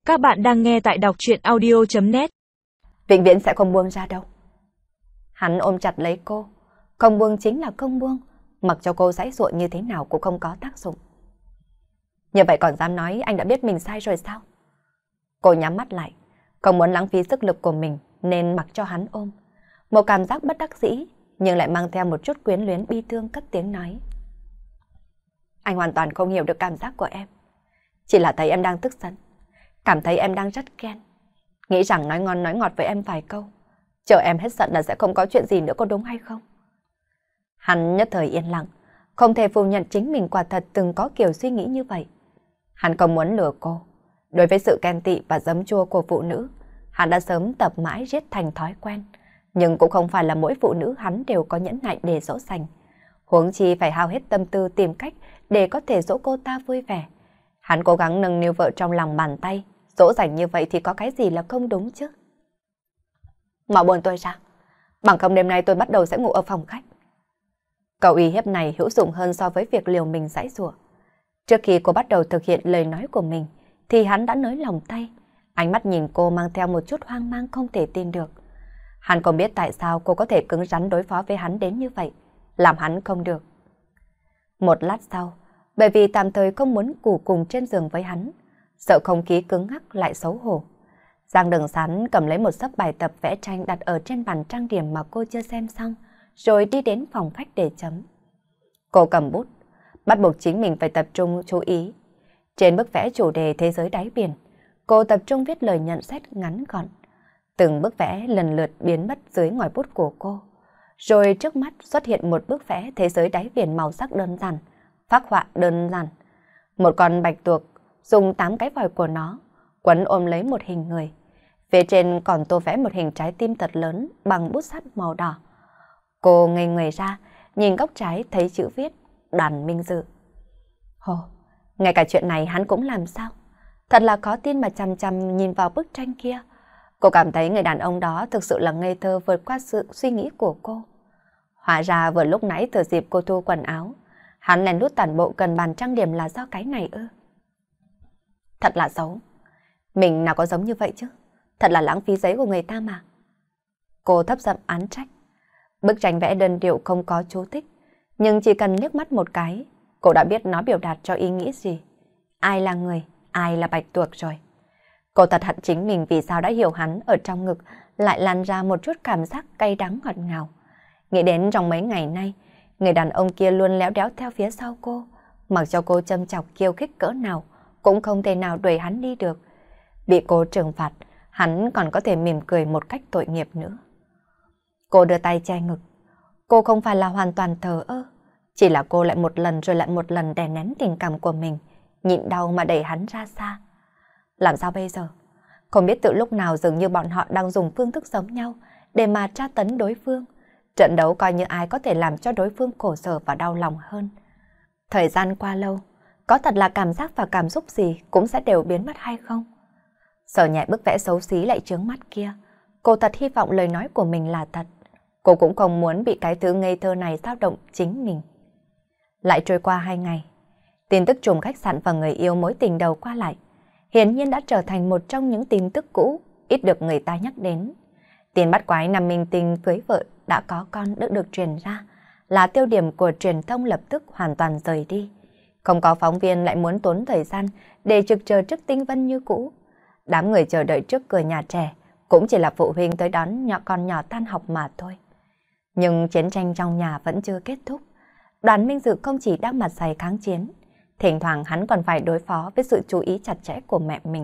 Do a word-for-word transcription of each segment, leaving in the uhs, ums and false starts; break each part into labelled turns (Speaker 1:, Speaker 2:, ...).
Speaker 1: Các bạn đang nghe tại đọc truyện audio chấm net.
Speaker 2: Vĩnh viễn sẽ không buông ra đâu. Hắn ôm chặt lấy cô. Không buông chính là không buông. Mặc cho cô giãy giụa như thế nào cũng không có tác dụng. Như vậy còn dám nói anh đã biết mình sai rồi sao? Cô nhắm mắt lại. Không muốn lãng phí sức lực của mình nên mặc cho hắn ôm. Một cảm giác bất đắc dĩ nhưng lại mang theo một chút quyến luyến bi thương cất tiếng nói. Anh hoàn toàn không hiểu được cảm giác của em. Chỉ là thấy em đang tức giận. Cảm thấy em đang rất ghen. Nghĩ rằng nói ngon nói ngọt với em vài câu. Chờ em hết giận là sẽ không có chuyện gì nữa, có đúng hay không? Hắn nhất thời yên lặng. Không thể phủ nhận chính mình quả thật từng có kiểu suy nghĩ như vậy. Hắn không muốn lừa cô. Đối với sự ghen tị và giấm chua của phụ nữ, hắn đã sớm tập mãi riết thành thói quen. Nhưng cũng không phải là mỗi phụ nữ hắn đều có nhẫn nại để dỗ dành. Huống chi phải hao hết tâm tư tìm cách để có thể dỗ cô ta vui vẻ. Hắn cố gắng nâng niu vợ trong lòng bàn tay. Dỗ dành như vậy thì có cái gì là không đúng chứ? Mau buồn tôi ra. Bằng không đêm nay tôi bắt đầu sẽ ngủ ở phòng khách. Câu uy hiếp này hữu dụng hơn so với việc liều mình giãy giụa. Trước khi cô bắt đầu thực hiện lời nói của mình, thì hắn đã nới lòng tay. Ánh mắt nhìn cô mang theo một chút hoang mang không thể tin được. Hắn không biết tại sao cô có thể cứng rắn đối phó với hắn đến như vậy, làm hắn không được. Một lát sau, bởi vì tạm thời không muốn ngủ cùng trên giường với hắn, sợ không khí cứng ngắc lại xấu hổ, Giang Đường Sán cầm lấy một xấp bài tập vẽ tranh đặt ở trên bàn trang điểm mà cô chưa xem xong, rồi đi đến phòng khách để chấm. Cô cầm bút, bắt buộc chính mình phải tập trung chú ý. Trên bức vẽ chủ đề thế giới đáy biển, cô tập trung viết lời nhận xét ngắn gọn. Từng bức vẽ lần lượt biến mất dưới ngòi bút của cô. Rồi trước mắt xuất hiện một bức vẽ thế giới đáy biển màu sắc đơn giản, phác họa đơn giản. Một con bạch tuộc dùng tám cái vòi của nó quấn ôm lấy một hình người. Phía trên còn tô vẽ một hình trái tim thật lớn bằng bút sắt màu đỏ. Cô ngây người ra, nhìn góc trái thấy chữ viết Đoàn Minh Dự. Hồ, ngay cả chuyện này hắn cũng làm sao? Thật là khó tin mà chăm chăm nhìn vào bức tranh kia. Cô cảm thấy người đàn ông đó thực sự là ngây thơ vượt qua sự suy nghĩ của cô. Hóa ra vừa lúc nãy thừa dịp cô thu quần áo, hắn lén lút tản bộ gần bàn trang điểm là do cái này ư? Thật là xấu. Mình nào có giống như vậy chứ? Thật là lãng phí giấy của người ta mà. Cô thấp giọng án trách. Bức tranh vẽ đơn điệu không có chú thích, nhưng chỉ cần liếc mắt một cái, cô đã biết nó biểu đạt cho ý nghĩ gì. Ai là người, ai là bạch tuộc rồi. Cô thật hận chính mình vì sao đã hiểu hắn ở trong ngực lại lan ra một chút cảm giác cay đắng ngọt ngào. Nghĩ đến trong mấy ngày nay, người đàn ông kia luôn léo đéo theo phía sau cô, mặc cho cô châm chọc khiêu khích cỡ nào, cũng không thể nào đuổi hắn đi được. Bị cô trừng phạt, hắn còn có thể mỉm cười một cách tội nghiệp nữa. Cô đưa tay che ngực. Cô không phải là hoàn toàn thờ ơ, chỉ là cô lại một lần rồi lại một lần đè nén tình cảm của mình, nhịn đau mà đẩy hắn ra xa. Làm sao bây giờ? Không biết từ lúc nào dường như bọn họ đang dùng phương thức giống nhau để mà tra tấn đối phương. Trận đấu coi như ai có thể làm cho đối phương khổ sở và đau lòng hơn. Thời gian qua lâu, có thật là cảm giác và cảm xúc gì cũng sẽ đều biến mất hay không? Sờ nhẹ bức vẽ xấu xí lại chướng mắt kia, cô thật hy vọng lời nói của mình là thật. Cô cũng không muốn bị cái thứ ngây thơ này dao động chính mình. Lại trôi qua hai ngày, tin tức trùng khách sạn và người yêu mối tình đầu qua lại hiển nhiên đã trở thành một trong những tin tức cũ ít được người ta nhắc đến. Tin bắt quái nam minh tinh cưới vợ đã có con được được truyền ra, là tiêu điểm của truyền thông lập tức hoàn toàn rời đi. Không có phóng viên lại muốn tốn thời gian để trực chờ trước tinh vân như cũ. Đám người chờ đợi trước cửa nhà trẻ cũng chỉ là phụ huynh tới đón nhỏ con nhỏ tan học mà thôi. Nhưng chiến tranh trong nhà vẫn chưa kết thúc. Đoàn Minh Dự không chỉ đang mặt dày kháng chiến, thỉnh thoảng hắn còn phải đối phó với sự chú ý chặt chẽ của mẹ mình.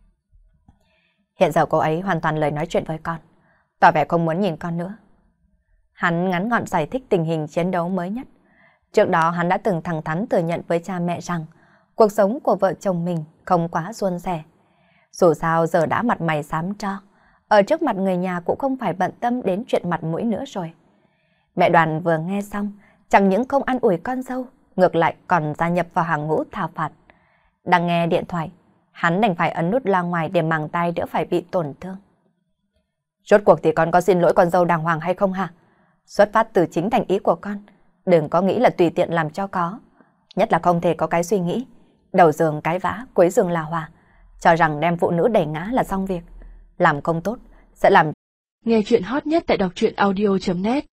Speaker 2: Hiện giờ cô ấy hoàn toàn lời nói chuyện với con, tỏ vẻ không muốn nhìn con nữa. Hắn ngắn gọn giải thích tình hình chiến đấu mới nhất. Trước đó hắn đã từng thẳng thắn thừa nhận với cha mẹ rằng cuộc sống của vợ chồng mình không quá suôn sẻ. Dù sao giờ đã mặt mày xám cho, ở trước mặt người nhà cũng không phải bận tâm đến chuyện mặt mũi nữa rồi. Mẹ Đoàn vừa nghe xong, chẳng những không an ủi con dâu, ngược lại còn gia nhập vào hàng ngũ thảo phạt. Đang nghe điện thoại, hắn đành phải ấn nút loa ngoài để màng tai đỡ phải bị tổn thương. Rốt cuộc thì con có xin lỗi con dâu đàng hoàng hay không hả? Xuất phát từ chính thành ý của con, đừng có nghĩ là tùy tiện làm cho có. Nhất là không thể có cái suy nghĩ đầu giường cái vã, cuối giường là hòa. cho rằng đem phụ nữ đẩy ngã là xong việc. Làm không tốt, sẽ làm...
Speaker 1: Nghe chuyện hot nhất tại đọc truyện audio chấm net